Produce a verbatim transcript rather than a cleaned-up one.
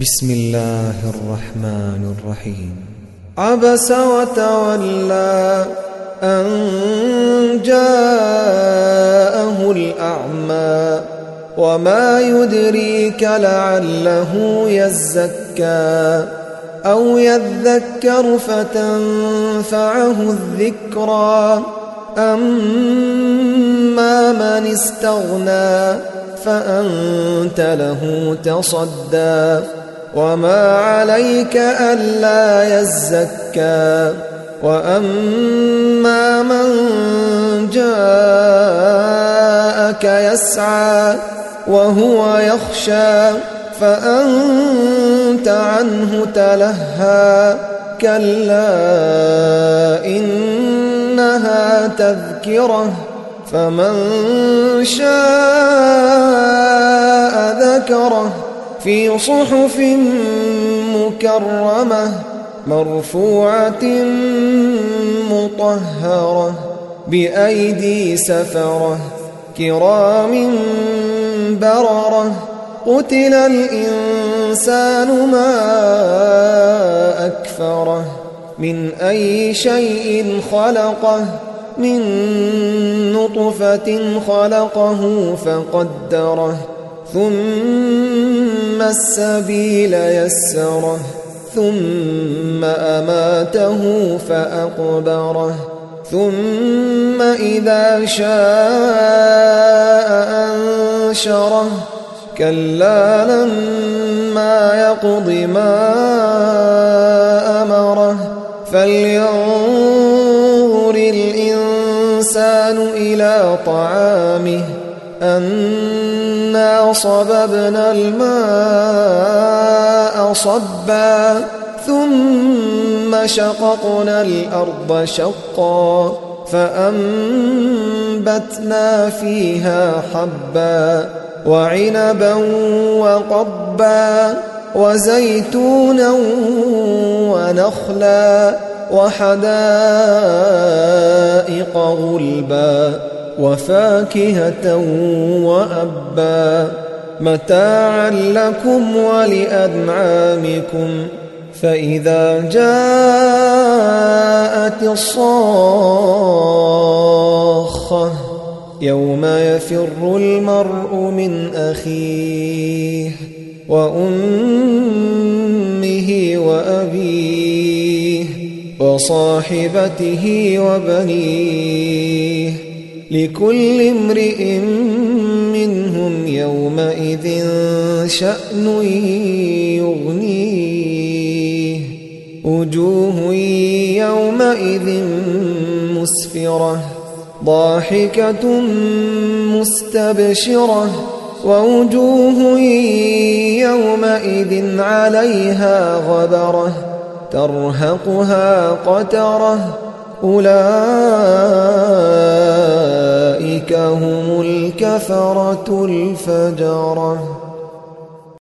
بسم الله الرحمن الرحيم. عبس وتولى أن جاءه الأعمى وما يدريك لعله يزكى أو يذكر فتنفعه الذكرى أما من استغنى فأنت له تصدى وما عليك ألا يزكى وأما من جاءك يسعى وهو يخشى فأنت عنه تلهى كلا إنها تذكرة فمن شاء ذكره في صحف مكرمة مرفوعة مطهرة بأيدي سفرة كرام بررة قتل الإنسان ما أكفره من أي شيء خلقه من نطفة خلقه فقدره ثم السبيل يسره ثم أماته فأقبره ثم إذا شاء أنشره كلا لما يقض ما أمره فلينظر الإنسان إلى طعامه أنا صببنا الماء صبا ثم شققنا الأرض شقا فأنبتنا فيها حبا وعنبا وقبا وزيتونا ونخلا وحدائق غلبا وفاكهة وأبا متاعا لكم ولأنعامكم فإذا جاءت الصاخة يوم يفر المرء من أخيه وأمه وأبيه وصاحبته وبنيه لكل امرئ منهم يومئذ شأن يغنيه وجوه يومئذ مسفرة ضاحكة مستبشرة ووجوه يومئذ عليها غبرة ترهقها قترة أولئك هم الكفرة الفجرة.